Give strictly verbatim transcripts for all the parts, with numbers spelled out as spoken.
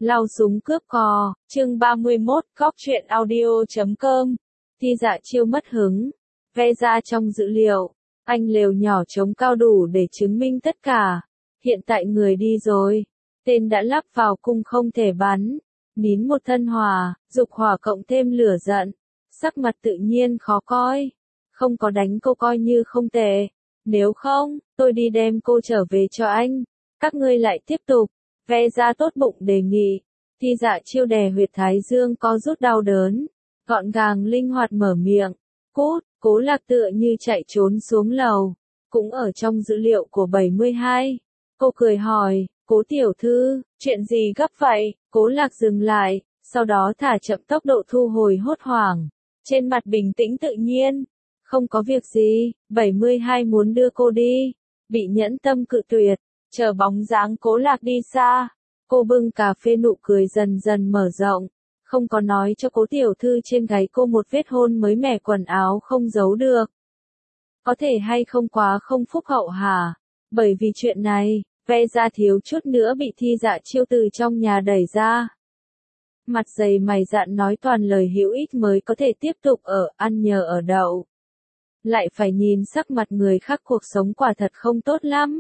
Lao súng cướp cò, chương ba mươi mốt, cóc truyện audio chấm com. Thi Dạ Chiêu mất hứng. Ve ra trong dữ liệu, anh lều nhỏ trống cao đủ để chứng minh tất cả. Hiện tại người đi rồi. Tên đã lắp vào cung không thể bắn. Nín một thân hỏa, dục hỏa cộng thêm lửa giận. Sắc mặt tự nhiên khó coi. Không có đánh cô coi như không tệ. Nếu không, tôi đi đem cô trở về cho anh. Các ngươi lại tiếp tục. Ve ra tốt bụng đề nghị. Thi Dạ Chiêu đè huyệt thái dương có rút đau đớn. Gọn gàng linh hoạt mở miệng. Cút, Cố Lạc tựa như chạy trốn xuống lầu. Cũng ở trong dữ liệu của bảy mươi hai. Cô cười hỏi, Cố tiểu thư, chuyện gì gấp vậy? Cố Lạc dừng lại, sau đó thả chậm tốc độ thu hồi hốt hoảng. Trên mặt bình tĩnh tự nhiên. Không có việc gì, bảy mươi hai muốn đưa cô đi. Bị nhẫn tâm cự tuyệt. Chờ bóng dáng Cố Lạc đi xa, cô bưng cà phê nụ cười dần dần mở rộng, không có nói cho Cố tiểu thư trên gáy cô một vết hôn mới mẻ quần áo không giấu được. Có thể hay không quá không phúc hậu hả? Bởi vì chuyện này, Ve ra thiếu chút nữa bị Thi Dạ Chiêu từ trong nhà đẩy ra. Mặt dày mày dạn nói toàn lời hữu ích mới có thể tiếp tục ở ăn nhờ ở đậu. Lại phải nhìn sắc mặt người khác, cuộc sống quả thật không tốt lắm.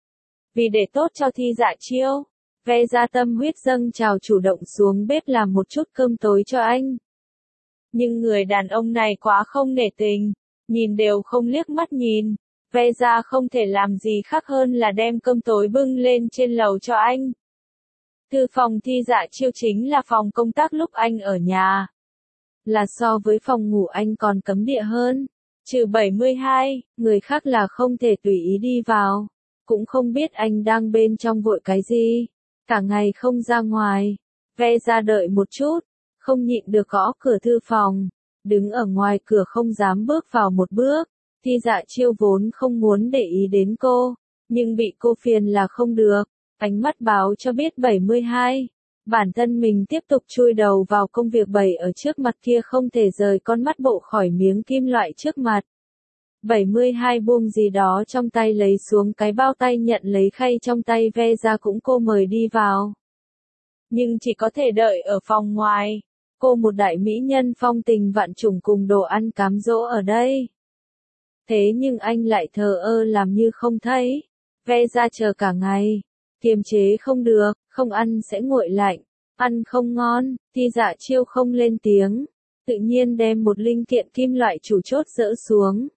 Vì để tốt cho Thi Dạ Chiêu, Ve ra tâm huyết dâng trào chủ động xuống bếp làm một chút cơm tối cho anh. Nhưng người đàn ông này quá không nể tình, nhìn đều không liếc mắt nhìn, Ve ra không thể làm gì khác hơn là đem cơm tối bưng lên trên lầu cho anh. Thư phòng Thi Dạ Chiêu chính là phòng công tác lúc anh ở nhà. Là so với phòng ngủ anh còn cấm địa hơn, trừ bảy mươi hai, người khác là không thể tùy ý đi vào. Cũng không biết anh đang bên trong vội cái gì. Cả ngày không ra ngoài. Ve ra đợi một chút. Không nhịn được gõ cửa thư phòng. Đứng ở ngoài cửa không dám bước vào một bước. Thi Dạ Chiêu vốn không muốn để ý đến cô. Nhưng bị cô phiền là không được. Ánh mắt báo cho biết bảy mươi hai. Bản thân mình tiếp tục chui đầu vào công việc bày ở trước mặt kia, không thể rời con mắt bộ khỏi miếng kim loại trước mặt. bảy mươi hai buông gì đó trong tay lấy xuống cái bao tay, nhận lấy khay trong tay Ve ra cũng cô mời đi vào. Nhưng chỉ có thể đợi ở phòng ngoài. Cô một đại mỹ nhân phong tình vạn trùng cùng đồ ăn cám dỗ ở đây. Thế nhưng anh lại thờ ơ làm như không thấy. Ve ra chờ cả ngày. Kiềm chế không được, không ăn sẽ nguội lạnh. Ăn không ngon, Thi Dạ Chiêu không lên tiếng. Tự nhiên đem một linh kiện kim loại chủ chốt dỡ xuống.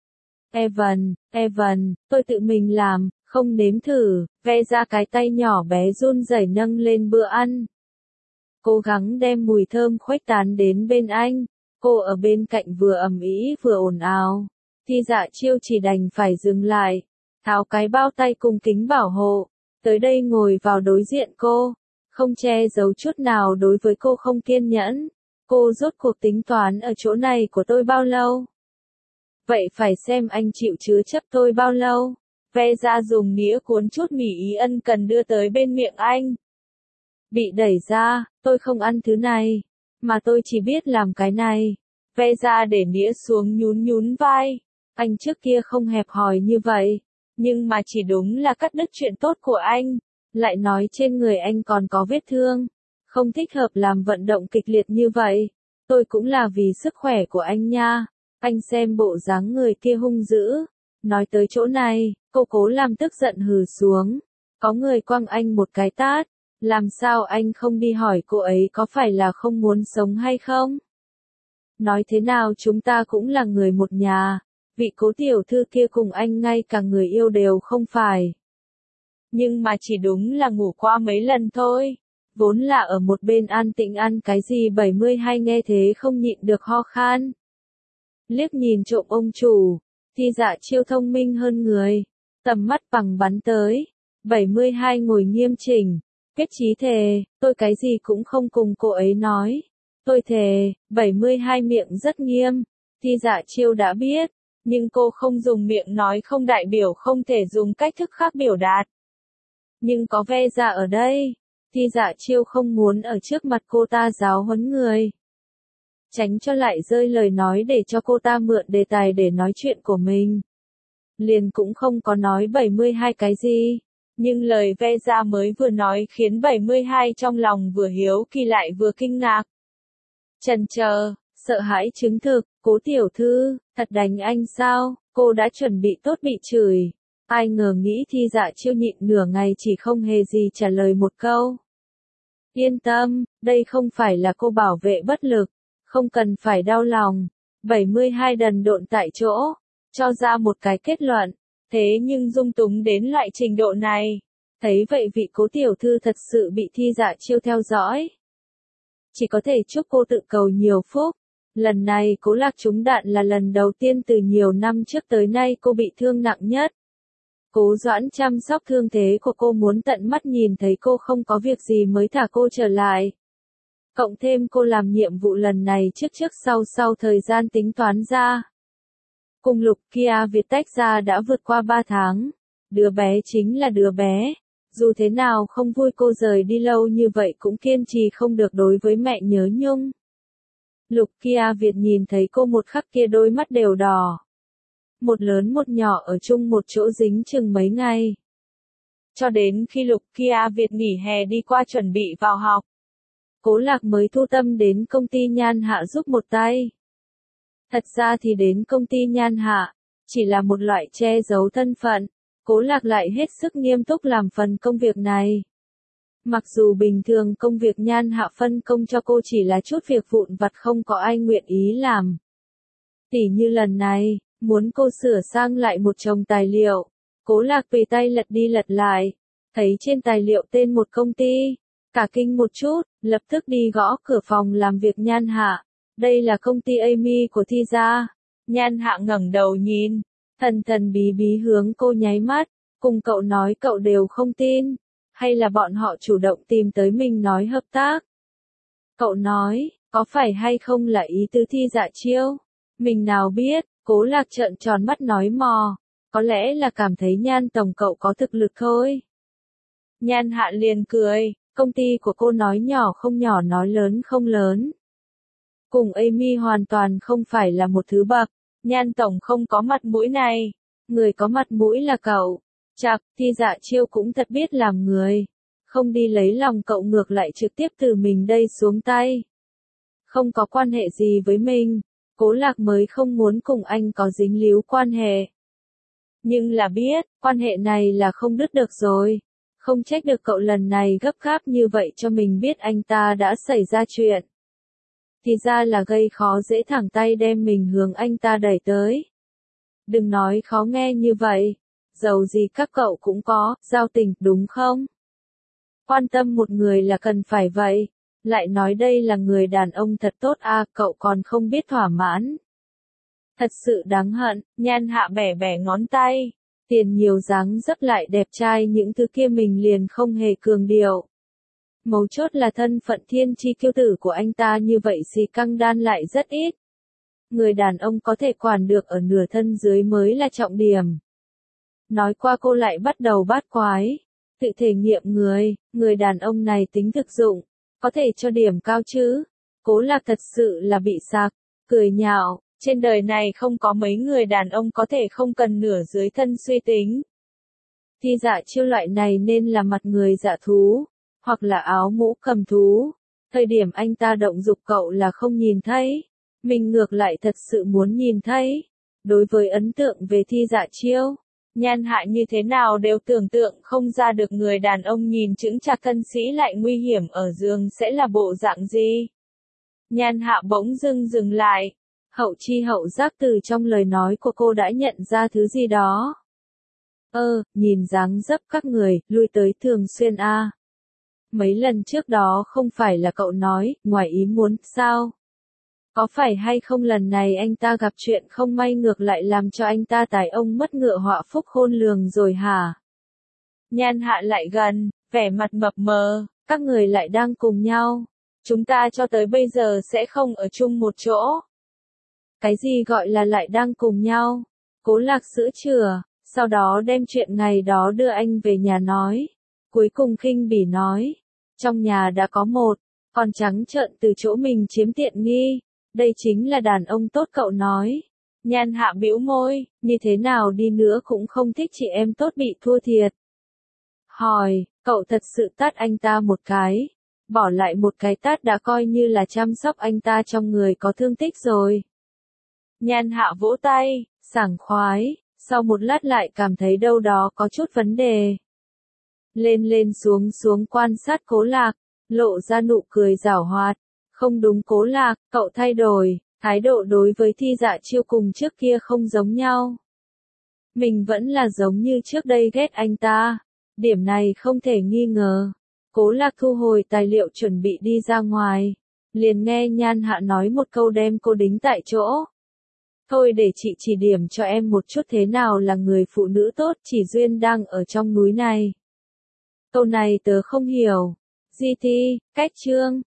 Evan, Evan, tôi tự mình làm, không nếm thử. Ve ra cái tay nhỏ bé run rẩy nâng lên bữa ăn. Cố gắng đem mùi thơm khuếch tán đến bên anh. Cô ở bên cạnh vừa ầm ĩ vừa ồn ào. Thi Dạ Chiêu chỉ đành phải dừng lại. Tháo cái bao tay cùng kính bảo hộ. Tới đây ngồi vào đối diện cô. Không che giấu chút nào đối với cô không kiên nhẫn. Cô rốt cuộc tính toán ở chỗ này của tôi bao lâu? Vậy phải xem anh chịu chứa chấp tôi bao lâu. Ve ra dùng nĩa cuốn chút mì ý ân cần đưa tới bên miệng anh. Bị đẩy ra, tôi không ăn thứ này. Mà tôi chỉ biết làm cái này. Ve ra để nĩa xuống nhún nhún vai. Anh trước kia không hẹp hòi như vậy. Nhưng mà chỉ đúng là cắt đứt chuyện tốt của anh. Lại nói trên người anh còn có vết thương. Không thích hợp làm vận động kịch liệt như vậy. Tôi cũng là vì sức khỏe của anh nha. Anh xem bộ dáng người kia hung dữ. Nói tới chỗ này, cô cố làm tức giận hừ xuống. Có người quăng anh một cái tát. Làm sao anh không đi hỏi cô ấy có phải là không muốn sống hay không? Nói thế nào chúng ta cũng là người một nhà. Vị Cố tiểu thư kia cùng anh ngay cả người yêu đều không phải. Nhưng mà chỉ đúng là ngủ qua mấy lần thôi. Vốn là ở một bên an tĩnh ăn cái gì, bảy mươi hai nghe thế không nhịn được ho khan. Liếc nhìn trộm ông chủ. Thi Dạ Chiêu thông minh hơn người. Tầm mắt bằng bắn tới. bảy mươi hai ngồi nghiêm chỉnh. Kết chí thề, tôi cái gì cũng không cùng cô ấy nói. Tôi thề. bảy mươi hai miệng rất nghiêm. Thi Dạ Chiêu đã biết. Nhưng cô không dùng miệng nói không đại biểu không thể dùng cách thức khác biểu đạt. Nhưng có Ve ra ở đây. Thi Dạ Chiêu không muốn ở trước mặt cô ta giáo huấn người. Tránh cho lại rơi lời nói để cho cô ta mượn đề tài để nói chuyện của mình. Liền cũng không có nói bảy mươi hai cái gì. Nhưng lời ve ra mới vừa nói khiến bảy mươi hai trong lòng vừa hiếu kỳ lại vừa kinh ngạc. Chần chờ, sợ hãi chứng thực, Cố tiểu thư, thật đánh anh sao, cô đã chuẩn bị tốt bị chửi. Ai ngờ nghĩ Thi Dạ Chiêu nhịn nửa ngày chỉ không hề gì trả lời một câu. Yên tâm, đây không phải là cô bảo vệ bất lực, không cần phải đau lòng. bảy mươi hai đần độn tại chỗ, cho ra một cái kết luận, thế nhưng dung túng đến loại trình độ này. Thấy vậy vị Cố tiểu thư thật sự bị Thi Dạ Chiêu theo dõi. Chỉ có thể chúc cô tự cầu nhiều phúc. Lần này Cố Lạc trúng đạn là lần đầu tiên từ nhiều năm trước tới nay cô bị thương nặng nhất. Cố Doãn chăm sóc thương thế của cô muốn tận mắt nhìn thấy cô không có việc gì mới thả cô trở lại. Cộng thêm cô làm nhiệm vụ lần này trước trước sau sau thời gian tính toán ra. Cùng Lục Kia Việt tách ra đã vượt qua ba tháng. Đứa bé chính là đứa bé. Dù thế nào không vui cô rời đi lâu như vậy cũng kiên trì không được đối với mẹ nhớ nhung. Lục Kia Việt nhìn thấy cô một khắc kia đôi mắt đều đỏ. Một lớn một nhỏ ở chung một chỗ dính chừng mấy ngày. Cho đến khi Lục Kia Việt nghỉ hè đi qua chuẩn bị vào học. Cố Lạc mới thu tâm đến công ty Nhan Hạ giúp một tay. Thật ra thì đến công ty Nhan Hạ, chỉ là một loại che giấu thân phận. Cố Lạc lại hết sức nghiêm túc làm phần công việc này. Mặc dù bình thường công việc Nhan Hạ phân công cho cô chỉ là chút việc vụn vặt không có ai nguyện ý làm. Tỉ như lần này, muốn cô sửa sang lại một chồng tài liệu. Cố Lạc tùy tay lật đi lật lại, thấy trên tài liệu tên một công ty. Cả kinh một chút, lập tức đi gõ cửa phòng làm việc Nhan Hạ. Đây là công ty Amy của Thi gia. Nhan Hạ ngẩng đầu nhìn, thần thần bí bí hướng cô nháy mắt, cùng cậu nói cậu đều không tin. Hay là bọn họ chủ động tìm tới mình nói hợp tác? Cậu nói, có phải hay không là ý tứ Thi Dạ Chiêu? Mình nào biết, Cố Lạc trợn tròn mắt nói mò. Có lẽ là cảm thấy Nhan tổng cậu có thực lực thôi. Nhan Hạ liền cười, công ty của cô nói nhỏ không nhỏ nói lớn không lớn. Cùng Amy hoàn toàn không phải là một thứ bậc. Nhan tổng không có mặt mũi này. Người có mặt mũi là cậu. Chạc, Thi Dạ Chiêu cũng thật biết làm người. Không đi lấy lòng cậu ngược lại trực tiếp từ mình đây xuống tay. Không có quan hệ gì với mình. Cố Lạc mới không muốn cùng anh có dính líu quan hệ. Nhưng là biết, quan hệ này là không đứt được rồi. Không trách được cậu lần này gấp gáp như vậy cho mình biết anh ta đã xảy ra chuyện. Thì ra là gây khó dễ thẳng tay đem mình hướng anh ta đẩy tới. Đừng nói khó nghe như vậy. Dầu gì các cậu cũng có, giao tình, đúng không? Quan tâm một người là cần phải vậy. Lại nói đây là người đàn ông thật tốt à, cậu còn không biết thỏa mãn. Thật sự đáng hận, Nhan Hạ bẻ bẻ ngón tay. Tiền nhiều dáng dấp lại đẹp trai những thứ kia mình liền không hề cường điệu. Mấu chốt là thân phận thiên chi kiêu tử của anh ta như vậy xì căng đan lại rất ít. Người đàn ông có thể quản được ở nửa thân dưới mới là trọng điểm. Nói qua cô lại bắt đầu bát quái. Tự thể nghiệm người, người đàn ông này tính thực dụng, có thể cho điểm cao chứ. Cố Lạc thật sự là bị sặc, cười nhạo, trên đời này không có mấy người đàn ông có thể không cần nửa dưới thân suy tính. Thi Dạ Chiêu loại này nên là mặt người dạ thú, hoặc là áo mũ cầm thú. Thời điểm anh ta động dục cậu là không nhìn thấy, mình ngược lại thật sự muốn nhìn thấy. Đối với ấn tượng về Thi Dạ Chiêu, Nhan Hạ như thế nào đều tưởng tượng không ra được người đàn ông nhìn chững chạc thân sĩ lại nguy hiểm ở giường sẽ là bộ dạng gì. Nhan Hạ bỗng dưng dừng lại, hậu chi hậu giác từ trong lời nói của cô đã nhận ra thứ gì đó. Ơ, nhìn dáng dấp các người, lui tới thường xuyên a. À. Mấy lần trước đó không phải là cậu nói, ngoài ý muốn, sao? Có phải hay không lần này anh ta gặp chuyện không may ngược lại làm cho anh ta tài ông mất ngựa họa phúc khôn lường rồi hả? Nhan Hạ lại gần, vẻ mặt mập mờ, các người lại đang cùng nhau. Chúng ta cho tới bây giờ sẽ không ở chung một chỗ. Cái gì gọi là lại đang cùng nhau? Cố Lạc sữa chừa, sau đó đem chuyện ngày đó đưa anh về nhà nói. Cuối cùng khinh bỉ nói, trong nhà đã có một, còn trắng trợn từ chỗ mình chiếm tiện nghi. Đây chính là đàn ông tốt cậu nói. Nhan Hạ bĩu môi, như thế nào đi nữa cũng không thích chị em tốt bị thua thiệt. hỏi, cậu thật sự tát anh ta một cái, bỏ lại một cái tát đã coi như là chăm sóc anh ta trong người có thương tích rồi. Nhan Hạ vỗ tay, sảng khoái, sau một lát lại cảm thấy đâu đó có chút vấn đề. Lên lên xuống xuống quan sát Cố Lạc, lộ ra nụ cười giảo hoạt. Không đúng Cố Lạc, cậu thay đổi, thái độ đối với Thi Dạ Chiêu cùng trước kia không giống nhau. Mình vẫn là giống như trước đây ghét anh ta. Điểm này không thể nghi ngờ. Cố Lạc thu hồi tài liệu chuẩn bị đi ra ngoài. Liền nghe Nhan Hạ nói một câu đem cô đính tại chỗ. Thôi để chị chỉ điểm cho em một chút thế nào là người phụ nữ tốt chỉ duyên đang ở trong núi này. Câu này tớ không hiểu. Di Thi, cách chương.